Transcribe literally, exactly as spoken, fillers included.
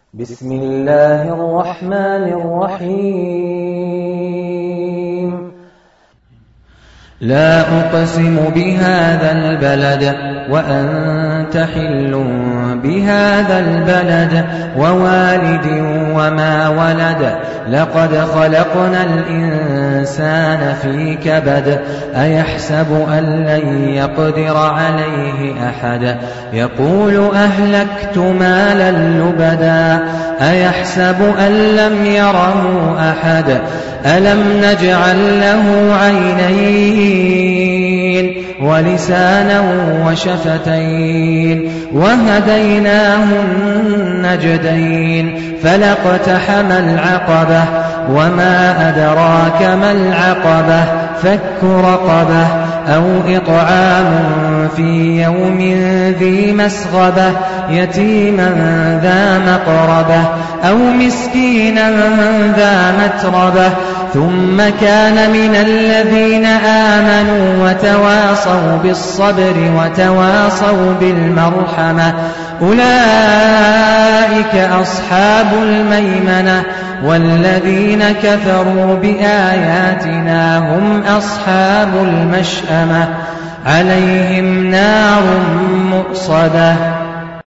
بسم الله الرحمن الرحيم لا أقسم بهذا البلد وأنت حل بهذا البلد ووالد وما ولد لقد خلقنا الإنسان في كبد أيحسب أن لن يقدر عليه أحد يقول أهلكت مالا لبدا أيحسب أن لم يره أحد ألم نجعل له عينين ولسانا وشفتين وهديناه النجدين فلاقتحم العقبة وما أدراك ما العقبة فك رقبة أو إطعام في يوم ذي مسغبة يتيما ذا مقربة أو مسكينا ذا متربة ثم كان من الذين آمنوا وتواصوا بالصبر وتواصوا بالمرحمة أولئك أصحاب الميمنة والذين كفروا بآياتنا هم أصحاب المشأمة عليهم نار مؤصدة